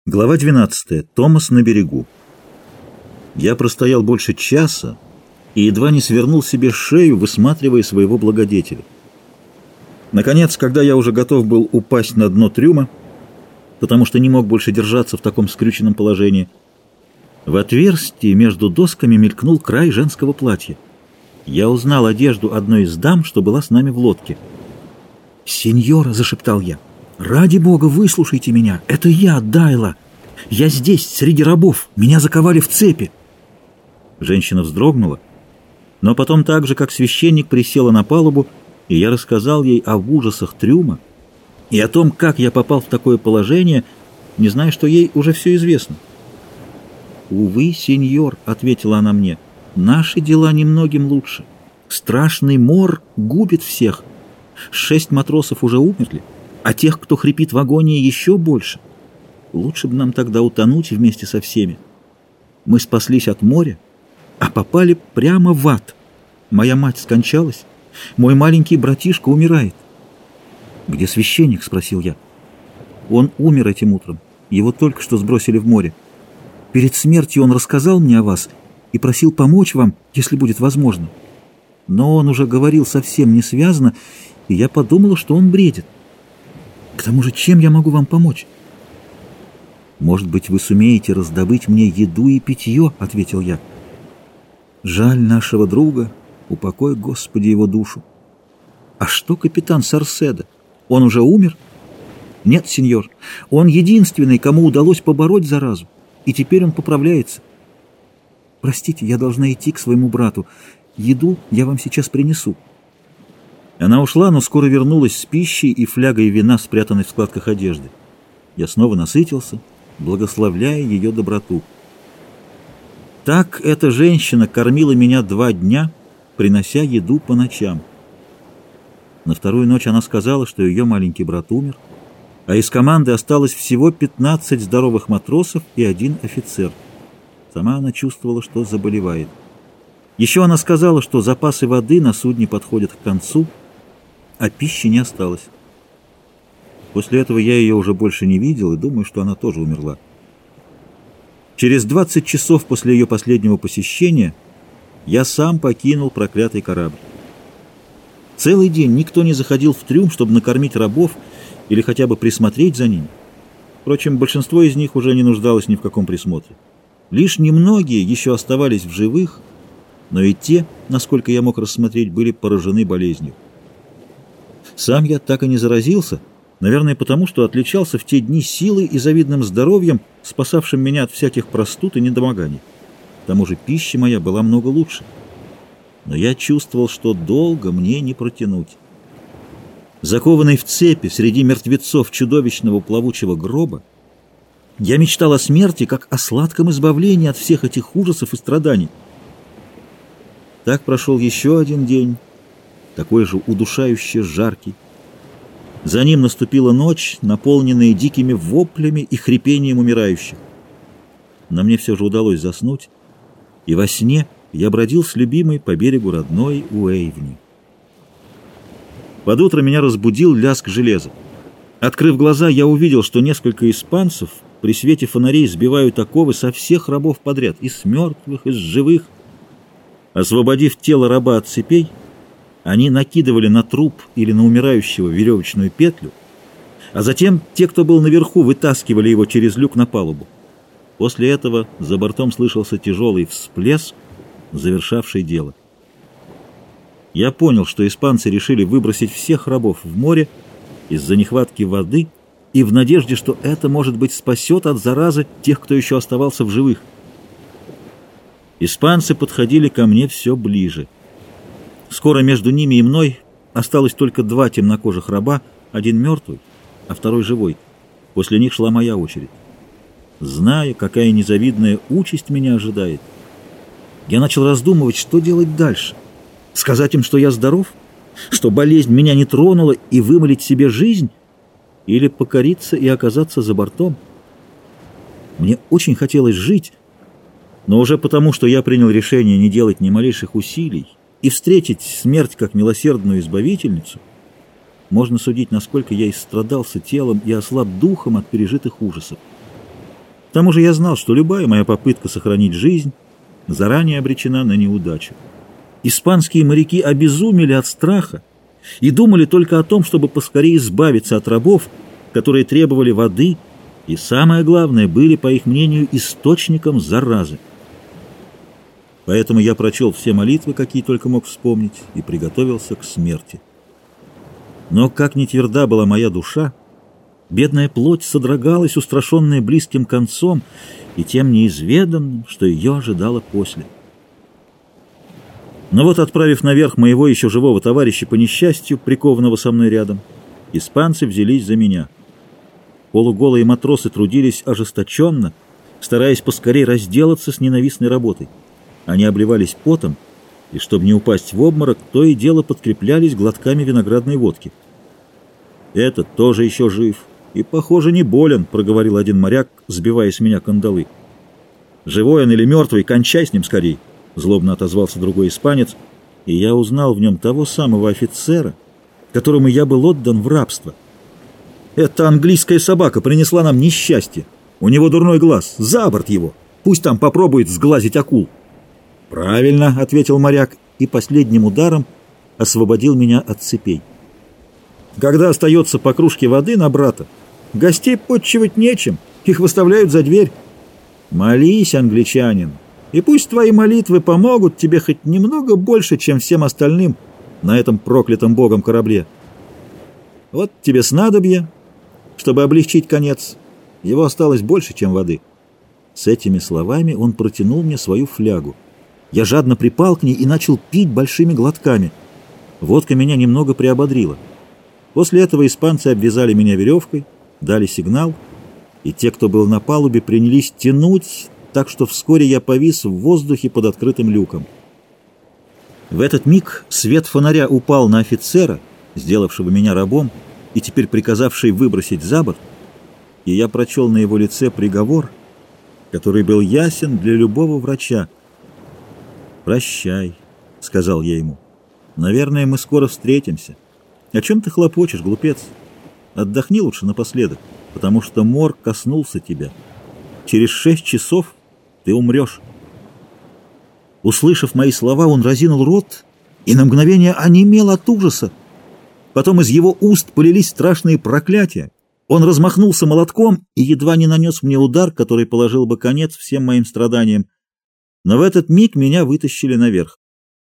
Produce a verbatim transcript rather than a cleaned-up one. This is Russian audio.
Глава двенадцатая. Томас на берегу. Я простоял больше часа и едва не свернул себе шею, высматривая своего благодетеля. Наконец, когда я уже готов был упасть на дно трюма, потому что не мог больше держаться в таком скрюченном положении, в отверстии между досками мелькнул край женского платья. Я узнал одежду одной из дам, что была с нами в лодке. «Сеньора!» — зашептал я. «Ради Бога, выслушайте меня! Это я, Дайла! Я здесь, среди рабов! Меня заковали в цепи!» Женщина вздрогнула, но потом так же, как священник, присела на палубу, и я рассказал ей о ужасах трюма и о том, как я попал в такое положение, не зная, что ей уже все известно. «Увы, сеньор», — ответила она мне, — «наши дела немногим лучше. Страшный мор губит всех. Шесть матросов уже умерли, а тех, кто хрипит в агонии, еще больше. Лучше бы нам тогда утонуть вместе со всеми. Мы спаслись от моря, а попали прямо в ад. Моя мать скончалась, мой маленький братишка умирает». «Где священник?» — спросил я. «Он умер этим утром, его только что сбросили в море. Перед смертью он рассказал мне о вас и просил помочь вам, если будет возможно. Но он уже говорил совсем не связно, и я подумала, что он бредит. К тому же, чем я могу вам помочь?» «Может быть, вы сумеете раздобыть мне еду и питье?» — ответил я. «Жаль нашего друга, упокой, Господи, его душу. А что капитан Сарседа? Он уже умер?» «Нет, сеньор, он единственный, кому удалось побороть заразу, и теперь он поправляется. Простите, я должна идти к своему брату. Еду я вам сейчас принесу». Она ушла, но скоро вернулась с пищей и флягой вина, спрятанной в складках одежды. Я снова насытился, благословляя ее доброту. Так эта женщина кормила меня два дня, принося еду по ночам. На вторую ночь она сказала, что ее маленький брат умер, а из команды осталось всего пятнадцать здоровых матросов и один офицер. Сама она чувствовала, что заболевает. Еще она сказала, что запасы воды на судне подходят к концу, а пищи не осталось. После этого я ее уже больше не видел и думаю, что она тоже умерла. Через двадцать часов после ее последнего посещения я сам покинул проклятый корабль. Целый день никто не заходил в трюм, чтобы накормить рабов или хотя бы присмотреть за ними. Впрочем, большинство из них уже не нуждалось ни в каком присмотре. Лишь немногие еще оставались в живых, но и те, насколько я мог рассмотреть, были поражены болезнью. Сам я так и не заразился, наверное, потому что отличался в те дни силой и завидным здоровьем, спасавшим меня от всяких простуд и недомоганий. К тому же пища моя была много лучше. Но я чувствовал, что долго мне не протянуть. Закованный в цепи среди мертвецов чудовищного плавучего гроба, я мечтал о смерти, как о сладком избавлении от всех этих ужасов и страданий. Так прошел еще один день, такой же удушающе жаркий. За ним наступила ночь, наполненная дикими воплями и хрипением умирающих. Но мне все же удалось заснуть, и во сне я бродил с любимой по берегу родной Уэйвни. Под утро меня разбудил лязг железа. Открыв глаза, я увидел, что несколько испанцев при свете фонарей сбивают оковы со всех рабов подряд, и с мертвых, и с живых. Освободив тело раба от цепей, они накидывали на труп или на умирающего веревочную петлю, а затем те, кто был наверху, вытаскивали его через люк на палубу. После этого за бортом слышался тяжелый всплеск, завершавший дело. Я понял, что испанцы решили выбросить всех рабов в море из-за нехватки воды и в надежде, что это, может быть, спасет от заразы тех, кто еще оставался в живых. Испанцы подходили ко мне все ближе. Скоро между ними и мной осталось только два темнокожих раба, один мертвый, а второй живой. После них шла моя очередь. Зная, какая незавидная участь меня ожидает, я начал раздумывать, что делать дальше. Сказать им, что я здоров, что болезнь меня не тронула, и вымолить себе жизнь, или покориться и оказаться за бортом. Мне очень хотелось жить, но уже потому, что я принял решение не делать ни малейших усилий и встретить смерть как милосердную избавительницу, можно судить, насколько я истрадался телом и ослаб духом от пережитых ужасов. К тому же я знал, что любая моя попытка сохранить жизнь заранее обречена на неудачу. Испанские моряки обезумели от страха и думали только о том, чтобы поскорее избавиться от рабов, которые требовали воды и, самое главное, были, по их мнению, источником заразы. Поэтому я прочел все молитвы, какие только мог вспомнить, и приготовился к смерти. Но как ни тверда была моя душа, бедная плоть содрогалась, устрашенная близким концом и тем неизведанным, что ее ожидало после. Но вот, отправив наверх моего еще живого товарища по несчастью, прикованного со мной рядом, испанцы взялись за меня. Полуголые матросы трудились ожесточенно, стараясь поскорее разделаться с ненавистной работой. Они обливались потом, и, чтобы не упасть в обморок, то и дело подкреплялись глотками виноградной водки. «Этот тоже еще жив и, похоже, не болен», — проговорил один моряк, сбивая с меня кандалы. «Живой он или мертвый, кончай с ним скорей», — злобно отозвался другой испанец, и я узнал в нем того самого офицера, которому я был отдан в рабство. «Эта английская собака принесла нам несчастье. У него дурной глаз, за борт его. Пусть там попробует сглазить акул». «Правильно», — ответил моряк, и последним ударом освободил меня от цепей. «Когда остается по кружке воды на брата, гостей подчивать нечем, их выставляют за дверь. Молись, англичанин, и пусть твои молитвы помогут тебе хоть немного больше, чем всем остальным на этом проклятом богом корабле. Вот тебе снадобье, чтобы облегчить конец. Его осталось больше, чем воды». С этими словами он протянул мне свою флягу. Я жадно припал к ней и начал пить большими глотками. Водка меня немного приободрила. После этого испанцы обвязали меня веревкой, дали сигнал, и те, кто был на палубе, принялись тянуть, так что вскоре я повис в воздухе под открытым люком. В этот миг свет фонаря упал на офицера, сделавшего меня рабом, и теперь приказавший выбросить за борт, и я прочел на его лице приговор, который был ясен для любого врача. «Прощай», — сказал я ему. «Наверное, мы скоро встретимся. О чем ты хлопочешь, глупец? Отдохни лучше напоследок, потому что мор коснулся тебя. Через шесть часов ты умрешь». Услышав мои слова, он разинул рот и на мгновение онемел от ужаса. Потом из его уст полились страшные проклятия. Он размахнулся молотком и едва не нанес мне удар, который положил бы конец всем моим страданиям. Но в этот миг меня вытащили наверх.